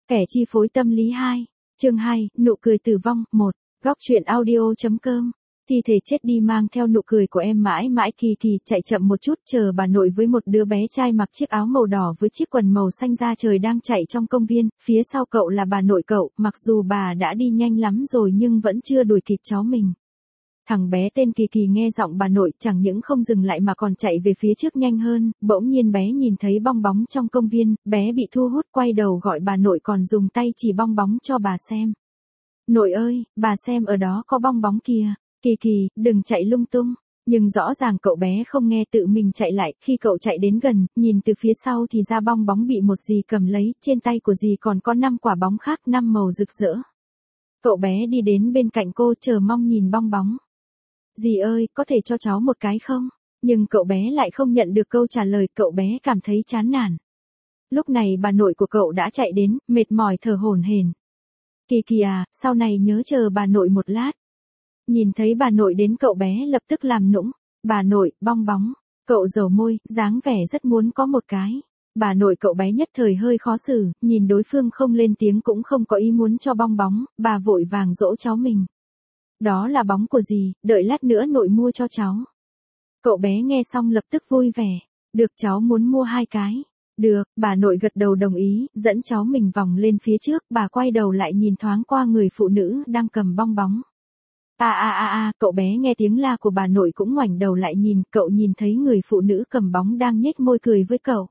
Kẻ chi phối tâm lý 2, chương 2, nụ cười tử vong 1, góc truyện audio.com. Thi thể chết đi mang theo nụ cười của em mãi mãi. Kỳ Kỳ chạy chậm một chút chờ bà nội với một đứa bé trai mặc chiếc áo màu đỏ với chiếc quần màu xanh da trời đang chạy trong công viên, phía sau cậu là bà nội cậu, mặc dù bà đã đi nhanh lắm rồi nhưng vẫn chưa đuổi kịp cháu mình. Thằng bé tên Kỳ Kỳ nghe giọng bà nội chẳng những không dừng lại mà còn chạy về phía trước nhanh hơn, bỗng nhiên bé nhìn thấy bong bóng trong công viên, bé bị thu hút quay đầu gọi bà nội còn dùng tay chỉ bong bóng cho bà xem. Nội ơi, bà xem ở đó có bong bóng kìa, Kỳ Kỳ, đừng chạy lung tung. Nhưng rõ ràng cậu bé không nghe tự mình chạy lại, khi cậu chạy đến gần, nhìn từ phía sau thì ra bong bóng bị một dì cầm lấy, trên tay của dì còn có 5 quả bóng khác 5 màu rực rỡ. Cậu bé đi đến bên cạnh cô chờ mong nhìn bong bóng. Dì ơi, có thể cho cháu một cái không? Nhưng cậu bé lại không nhận được câu trả lời, cậu bé cảm thấy chán nản. Lúc này bà nội của cậu đã chạy đến, mệt mỏi thở hổn hển. Kỳ Kỳ à, sau này nhớ chờ bà nội một lát. Nhìn thấy bà nội đến cậu bé lập tức làm nũng. Bà nội, bong bóng. Cậu dầu môi, dáng vẻ rất muốn có một cái. Bà nội cậu bé nhất thời hơi khó xử, nhìn đối phương không lên tiếng cũng không có ý muốn cho bong bóng, bà vội vàng dỗ cháu mình. Đó là bóng của dì, đợi lát nữa nội mua cho cháu. Cậu bé nghe xong lập tức vui vẻ. Được, cháu muốn mua 2 cái. Được, bà nội gật đầu đồng ý, dẫn cháu mình vòng lên phía trước, bà quay đầu lại nhìn thoáng qua người phụ nữ đang cầm bong bóng. Cậu bé nghe tiếng la của bà nội cũng ngoảnh đầu lại nhìn, cậu nhìn thấy người phụ nữ cầm bóng đang nhếch môi cười với cậu.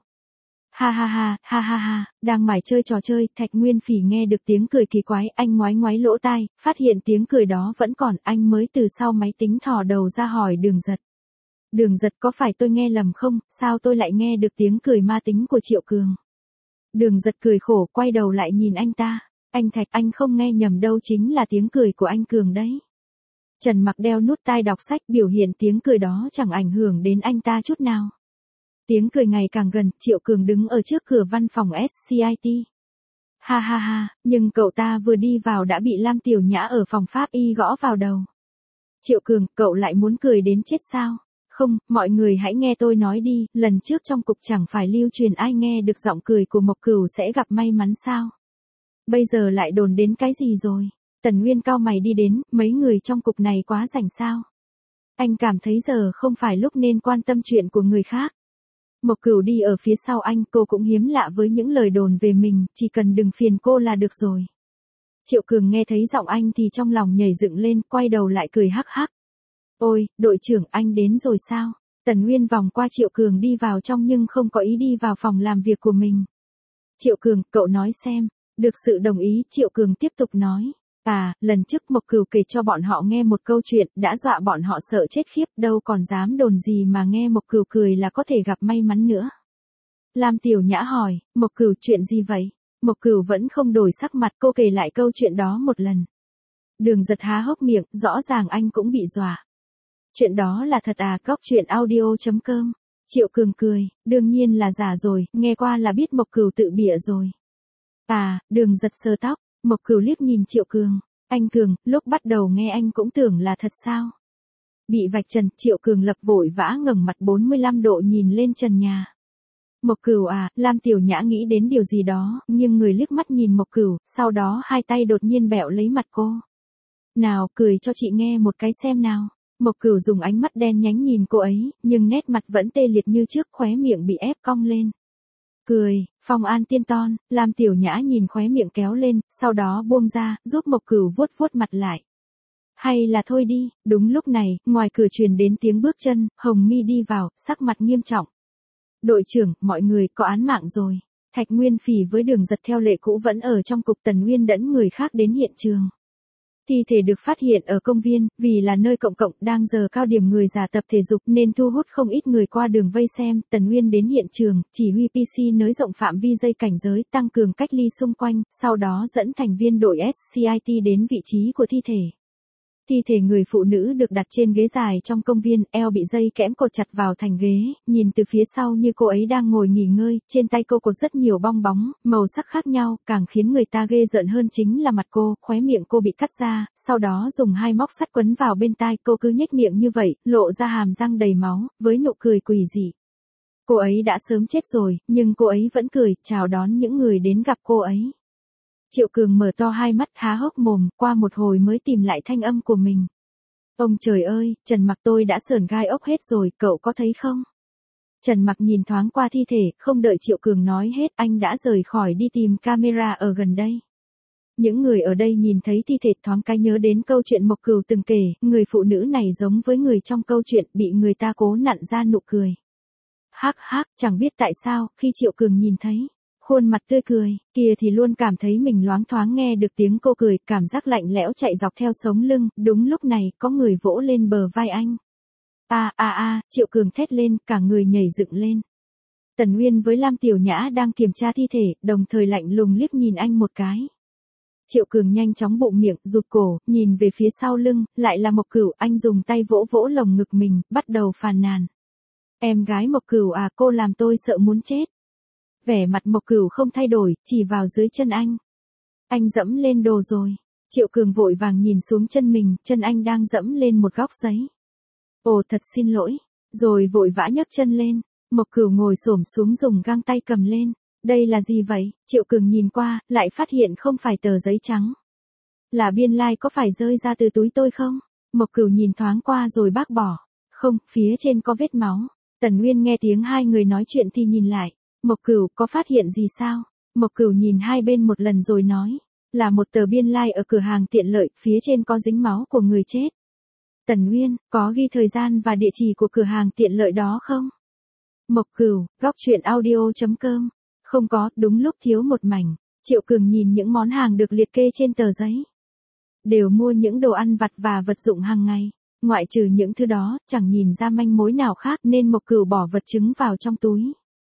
Ha, đang mải chơi trò chơi, Thạch Nguyên Phỉ nghe được tiếng cười kỳ quái, anh ngoái ngoái lỗ tai, phát hiện tiếng cười đó vẫn còn, anh mới từ sau máy tính thò đầu ra hỏi Đường Giật. Đường Giật, có phải tôi nghe lầm không, sao tôi lại nghe được tiếng cười ma tính của Triệu Cường? Đường Giật cười khổ, quay đầu lại nhìn anh ta. Anh Thạch, anh không nghe nhầm đâu, chính là tiếng cười của anh Cường đấy. Trần Mặc đeo nút tai đọc sách, biểu hiện tiếng cười đó chẳng ảnh hưởng đến anh ta chút nào. Tiếng cười ngày càng gần, Triệu Cường đứng ở trước cửa văn phòng SCIT. Ha, nhưng cậu ta vừa đi vào đã bị Lam Tiểu Nhã ở phòng pháp y gõ vào đầu. Triệu Cường, cậu lại muốn cười đến chết sao? Không, mọi người hãy nghe tôi nói đi, lần trước trong cục chẳng phải lưu truyền ai nghe được giọng cười của Mộc Cửu sẽ gặp may mắn sao? Bây giờ lại đồn đến cái gì rồi? Tần Nguyên cau mày đi đến, mấy người trong cục này quá rảnh sao? Anh cảm thấy giờ không phải lúc nên quan tâm chuyện của người khác. Mộc Cửu đi ở phía sau anh, cô cũng hiếm lạ với những lời đồn về mình, chỉ cần đừng phiền cô là được rồi. Triệu Cường nghe thấy giọng anh thì trong lòng nhảy dựng lên, quay đầu lại cười hắc hắc. Ôi, đội trưởng, anh đến rồi sao? Tần Nguyên vòng qua Triệu Cường đi vào trong nhưng không có ý đi vào phòng làm việc của mình. Triệu Cường, cậu nói xem. Được sự đồng ý, Triệu Cường tiếp tục nói. Lần trước Mộc Cửu kể cho bọn họ nghe một câu chuyện, đã dọa bọn họ sợ chết khiếp, đâu còn dám đồn gì mà nghe Mộc Cửu cười là có thể gặp may mắn nữa. Lam Tiểu Nhã hỏi, Mộc Cửu chuyện gì vậy? Mộc Cửu vẫn không đổi sắc mặt, cô kể lại câu chuyện đó một lần. Đường Giật há hốc miệng, rõ ràng anh cũng bị dọa. Chuyện đó là thật à? Góc truyện audio.com. Triệu Cường cười, đương nhiên là giả rồi, nghe qua là biết Mộc Cửu tự bịa rồi. Đường Giật sờ tóc, Mộc Cửu liếc nhìn Triệu Cường. Anh Cường, lúc bắt đầu nghe anh cũng tưởng là thật sao? Bị vạch trần, Triệu Cường lập vội vã ngẩng mặt 45 độ nhìn lên trần nhà. Mộc Cửu à, Lam Tiểu Nhã nghĩ đến điều gì đó, nhưng người liếc mắt nhìn Mộc Cửu, sau đó hai tay đột nhiên bẹo lấy mặt cô. Nào, cười cho chị nghe một cái xem nào. Mộc Cửu dùng ánh mắt đen nhánh nhìn cô ấy, nhưng nét mặt vẫn tê liệt như trước, khóe miệng bị ép cong lên. Cười, Phong An Tiên Ton, Lam Tiểu Nhã nhìn khóe miệng kéo lên, sau đó buông ra, giúp Mộc Cửu vuốt vuốt mặt lại. Hay là thôi đi, đúng lúc này, ngoài cửa truyền đến tiếng bước chân, Hồng Mi đi vào, sắc mặt nghiêm trọng. Đội trưởng, mọi người có án mạng rồi. Thạch Nguyên Phỉ với Đường Giật theo lệ cũ vẫn ở trong cục, Tần Nguyên dẫn người khác đến hiện trường. Thi thể được phát hiện ở công viên, vì là nơi công cộng, đang giờ cao điểm người già tập thể dục nên thu hút không ít người qua đường vây xem. Tần Nguyên đến hiện trường, chỉ huy PC nới rộng phạm vi dây cảnh giới, tăng cường cách ly xung quanh, sau đó dẫn thành viên đội SCIT đến vị trí của thi thể. Thi thể người phụ nữ được đặt trên ghế dài trong công viên, eo bị dây kẽm cột chặt vào thành ghế, nhìn từ phía sau như cô ấy đang ngồi nghỉ ngơi, trên tay cô cột rất nhiều bong bóng, màu sắc khác nhau, càng khiến người ta ghê rợn hơn chính là mặt cô, khóe miệng cô bị cắt ra, sau đó dùng 2 móc sắt quấn vào bên tai, cô cứ nhếch miệng như vậy, lộ ra hàm răng đầy máu, với nụ cười quỷ dị. Cô ấy đã sớm chết rồi, nhưng cô ấy vẫn cười, chào đón những người đến gặp cô ấy. Triệu Cường mở to hai mắt há hốc mồm, qua một hồi mới tìm lại thanh âm của mình. Ông trời ơi, Trần Mặc tôi đã sởn gai ốc hết rồi, cậu có thấy không? Trần Mặc nhìn thoáng qua thi thể, không đợi Triệu Cường nói hết, anh đã rời khỏi đi tìm camera ở gần đây. Những người ở đây nhìn thấy thi thể thoáng cái nhớ đến câu chuyện Mộc Cửu từng kể, người phụ nữ này giống với người trong câu chuyện, bị người ta cố nặn ra nụ cười. Hắc hắc, chẳng biết tại sao, khi Triệu Cường nhìn thấy khuôn mặt tươi cười kia thì luôn cảm thấy mình loáng thoáng nghe được tiếng cô cười, cảm giác lạnh lẽo chạy dọc theo sống lưng. Đúng lúc này, có người vỗ lên bờ vai anh. Triệu Cường thét lên, cả người nhảy dựng lên. Tần Uyên với Lam Tiểu Nhã đang kiểm tra thi thể, đồng thời lạnh lùng liếc nhìn anh một cái. Triệu Cường nhanh chóng bụng miệng, rụt cổ, nhìn về phía sau lưng, lại là Mộc Cửu. Anh dùng tay vỗ vỗ lồng ngực mình, bắt đầu phàn nàn. Em gái Mộc Cửu à, cô làm tôi sợ muốn chết. Vẻ mặt Mộc Cửu không thay đổi, chỉ vào dưới chân anh. Anh dẫm lên đồ rồi. Triệu Cường vội vàng nhìn xuống chân mình, chân anh đang dẫm lên một góc giấy. Ồ, thật xin lỗi. Rồi vội vã nhấc chân lên. Mộc Cửu ngồi xổm xuống dùng găng tay cầm lên. Đây là gì vậy? Triệu Cường nhìn qua, lại phát hiện không phải tờ giấy trắng. Là biên lai, có phải rơi ra từ túi tôi không? Mộc Cửu nhìn thoáng qua rồi bác bỏ. Không, phía trên có vết máu. Tần Uyên nghe tiếng hai người nói chuyện thì nhìn lại. Mộc Cửu, có phát hiện gì sao? Mộc Cửu nhìn hai bên một lần rồi nói. Là một tờ biên lai ở cửa hàng tiện lợi, phía trên có dính máu của người chết. Tần Uyên, có ghi thời gian và địa chỉ của cửa hàng tiện lợi đó không? Mộc Cửu, góc truyện audio.com. Không có, đúng lúc thiếu một mảnh. Triệu Cường nhìn những món hàng được liệt kê trên tờ giấy. Đều mua những đồ ăn vặt và vật dụng hàng ngày. Ngoại trừ những thứ đó, chẳng nhìn ra manh mối nào khác nên Mộc Cửu bỏ vật chứng vào trong túi.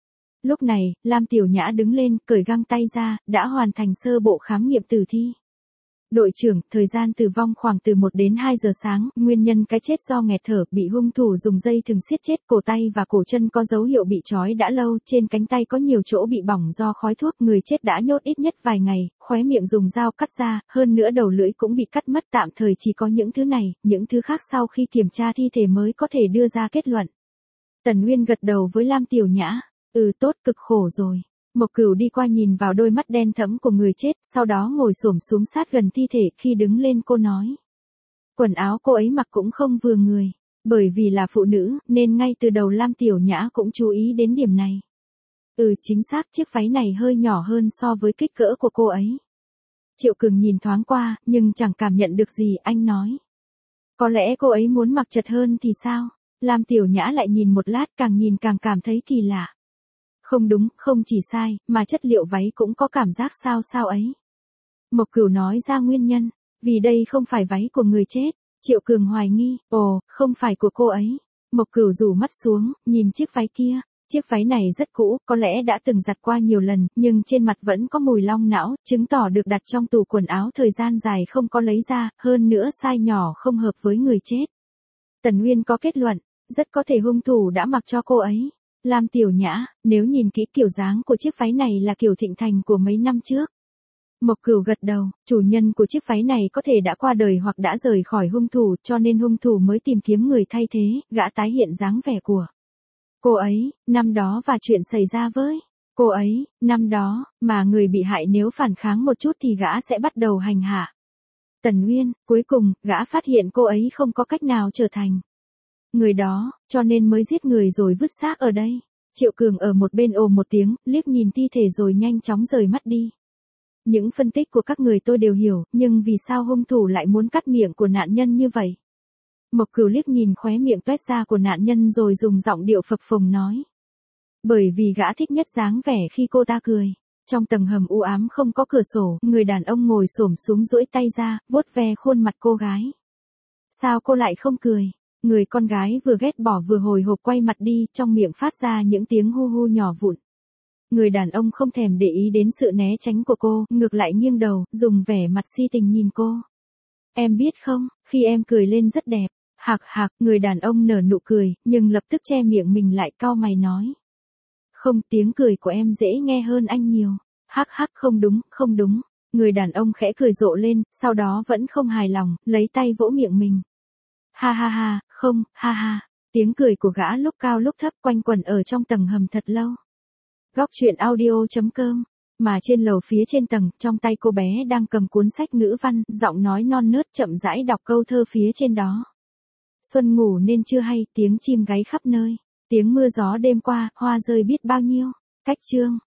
Lúc này, Lam Tiểu Nhã đứng lên, cởi găng tay ra, đã hoàn thành sơ bộ khám nghiệm tử thi. Đội trưởng, thời gian tử vong khoảng từ 1 đến 2 giờ sáng, nguyên nhân cái chết do nghẹt thở, bị hung thủ dùng dây thừng siết chết, cổ tay và cổ chân có dấu hiệu bị trói đã lâu, trên cánh tay có nhiều chỗ bị bỏng do khói thuốc, người chết đã nhốt ít nhất vài ngày, khóe miệng dùng dao cắt ra, hơn nữa đầu lưỡi cũng bị cắt mất, tạm thời chỉ có những thứ này, những thứ khác sau khi kiểm tra thi thể mới có thể đưa ra kết luận. Tần Uyên gật đầu với Lam Tiểu Nhã. Tốt, cực khổ rồi. Mộc Cửu đi qua nhìn vào đôi mắt đen thẫm của người chết, sau đó ngồi xổm xuống sát gần thi thể, khi đứng lên cô nói. Quần áo cô ấy mặc cũng không vừa người. Bởi vì là phụ nữ, nên ngay từ đầu Lam Tiểu Nhã cũng chú ý đến điểm này. Chính xác, chiếc váy này hơi nhỏ hơn so với kích cỡ của cô ấy. Triệu Cường nhìn thoáng qua, nhưng chẳng cảm nhận được gì, anh nói. Có lẽ cô ấy muốn mặc chật hơn thì sao? Lam Tiểu Nhã lại nhìn một lát, càng nhìn càng cảm thấy kỳ lạ. Không đúng, không chỉ sai, mà chất liệu váy cũng có cảm giác sao sao ấy. Mộc Cửu nói ra nguyên nhân, vì đây không phải váy của người chết. Triệu Cường hoài nghi, không phải của cô ấy. Mộc Cửu rủ mắt xuống, nhìn chiếc váy kia. Chiếc váy này rất cũ, có lẽ đã từng giặt qua nhiều lần, nhưng trên mặt vẫn có mùi long não, chứng tỏ được đặt trong tủ quần áo thời gian dài không có lấy ra, hơn nữa size nhỏ không hợp với người chết. Tần Uyên có kết luận, rất có thể hung thủ đã mặc cho cô ấy. Lam Tiểu Nhã, nếu nhìn kỹ kiểu dáng của chiếc váy này là kiểu thịnh thành của mấy năm trước. Mộc Cửu gật đầu, chủ nhân của chiếc váy này có thể đã qua đời hoặc đã rời khỏi hung thủ, cho nên hung thủ mới tìm kiếm người thay thế, gã tái hiện dáng vẻ của cô ấy, năm đó và chuyện xảy ra với cô ấy, năm đó, mà người bị hại nếu phản kháng một chút thì gã sẽ bắt đầu hành hạ. Tần Uyên, cuối cùng, gã phát hiện cô ấy không có cách nào trở thành người đó, cho nên mới giết người rồi vứt xác ở đây. Triệu Cường ở một bên ồ một tiếng, liếc nhìn thi thể rồi nhanh chóng rời mắt đi. Những phân tích của các người tôi đều hiểu, nhưng vì sao hung thủ lại muốn cắt miệng của nạn nhân như vậy? Mộc Cửu liếc nhìn khóe miệng toét ra của nạn nhân rồi dùng giọng điệu phập phồng nói. Bởi vì gã thích nhất dáng vẻ khi cô ta cười. Trong tầng hầm u ám không có cửa sổ, người đàn ông ngồi xổm xuống duỗi tay ra, vuốt ve khuôn mặt cô gái. Sao cô lại không cười? Người con gái vừa ghét bỏ vừa hồi hộp quay mặt đi, trong miệng phát ra những tiếng hu hu nhỏ vụn. Người đàn ông không thèm để ý đến sự né tránh của cô, ngược lại nghiêng đầu, dùng vẻ mặt si tình nhìn cô. Em biết không, khi em cười lên rất đẹp. Hạc hạc, người đàn ông nở nụ cười, nhưng lập tức che miệng mình lại, cau mày nói. Không, tiếng cười của em dễ nghe hơn anh nhiều. Hắc hắc, không đúng, không đúng. Người đàn ông khẽ cười rộ lên, sau đó vẫn không hài lòng, lấy tay vỗ miệng mình. Ha ha ha, không, ha ha. Tiếng cười của gã lúc cao lúc thấp quanh quẩn ở trong tầng hầm thật lâu. Góc truyện audio.com Mà trên lầu phía trên tầng, trong tay cô bé đang cầm cuốn sách ngữ văn, giọng nói non nớt chậm rãi đọc câu thơ phía trên đó. Xuân ngủ nên chưa hay, tiếng chim gáy khắp nơi. Tiếng mưa gió đêm qua, hoa rơi biết bao nhiêu. Cách chương